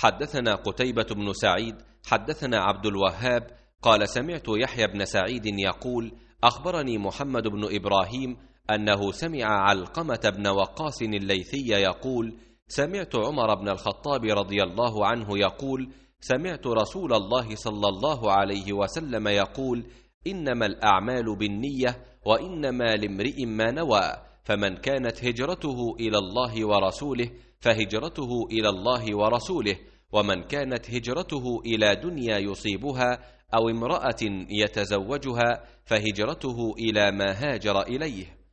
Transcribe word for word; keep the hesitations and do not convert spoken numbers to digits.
حدثنا قتيبة بن سعيد حدثنا عبد الوهاب قال سمعت يحيى بن سعيد يقول أخبرني محمد بن إبراهيم أنه سمع علقمة بن وقاص الليثي يقول سمعت عمر بن الخطاب رضي الله عنه يقول سمعت رسول الله صلى الله عليه وسلم يقول إنما الأعمال بالنية وإنما لامرئ ما نوى، فمن كانت هجرته إلى الله ورسوله فهجرته إلى الله ورسوله، ومن كانت هجرته إلى دنيا يصيبها أو امرأة يتزوجها فهجرته إلى ما هاجر إليه.